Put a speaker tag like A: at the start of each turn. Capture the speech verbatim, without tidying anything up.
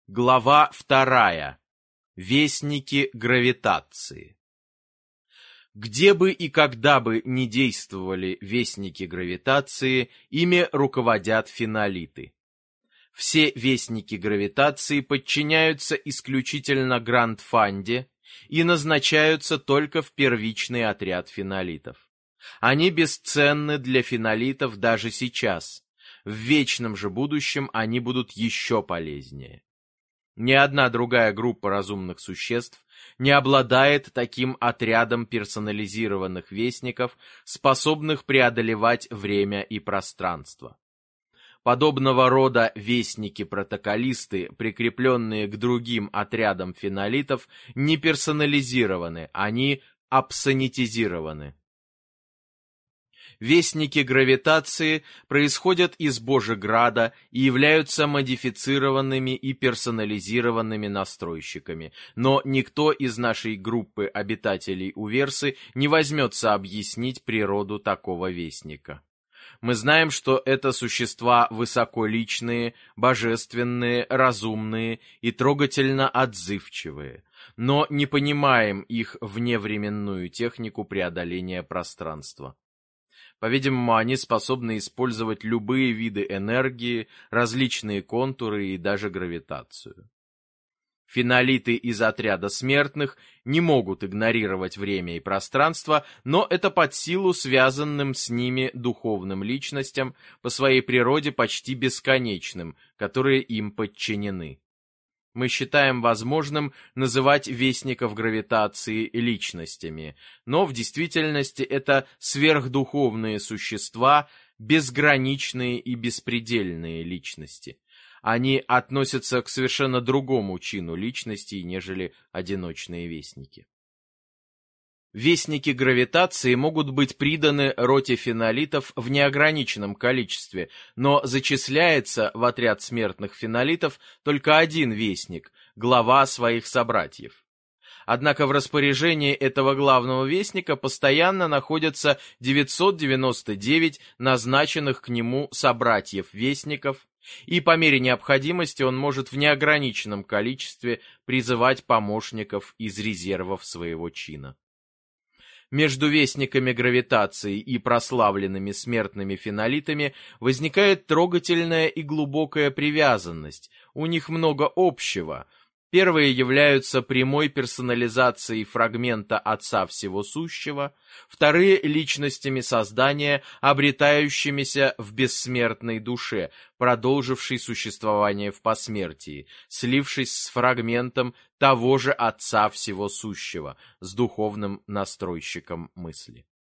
A: Глава вторая. Вестники гравитации. Где бы и когда бы ни действовали вестники гравитации, ими руководят фенолиты. Все вестники гравитации подчиняются исключительно Гранд-Фанде и назначаются только в первичный отряд фенолитов. Они бесценны для фенолитов даже сейчас. В вечном же будущем они будут еще полезнее. Ни одна другая группа разумных существ не обладает таким отрядом персонализированных вестников, способных преодолевать время и пространство. Подобного рода вестники-протоколисты, прикрепленные к другим отрядам фенолитов, не персонализированы, они абсонетизированы. Вестники гравитации происходят из Божьеграда и являются модифицированными и персонализированными настройщиками, но никто из нашей группы обитателей Уверсы не возьмется объяснить природу такого вестника. Мы знаем, что это существа высоколичные, божественные, разумные и трогательно отзывчивые, но не понимаем их вневременную технику преодоления пространства. По-видимому, они способны использовать любые виды энергии, различные контуры и даже гравитацию. Фенолиты из отряда смертных не могут игнорировать время и пространство, но это под силу связанным с ними духовным личностям, по своей природе почти бесконечным, которые им подчинены. Мы считаем возможным называть вестников гравитации личностями, но в действительности это сверхдуховные существа, безграничные и беспредельные личности. Они относятся к совершенно другому чину личностей, нежели одиночные вестники. Вестники гравитации могут быть приданы роте фенолитов в неограниченном количестве, но зачисляется в отряд смертных фенолитов только один вестник, глава своих собратьев. Однако в распоряжении этого главного вестника постоянно находятся девятьсот девяносто девять назначенных к нему собратьев-вестников, и по мере необходимости он может в неограниченном количестве призывать помощников из резервов своего чина. Между вестниками гравитации и прославленными смертными фенолитами возникает трогательная и глубокая привязанность, у них много общего. Первые являются прямой персонализацией фрагмента Отца Всего Сущего, вторые — личностями создания, обретающимися в бессмертной душе, продолжившей существование в посмертии, слившись с фрагментом того же Отца Всего Сущего, с духовным настройщиком мысли.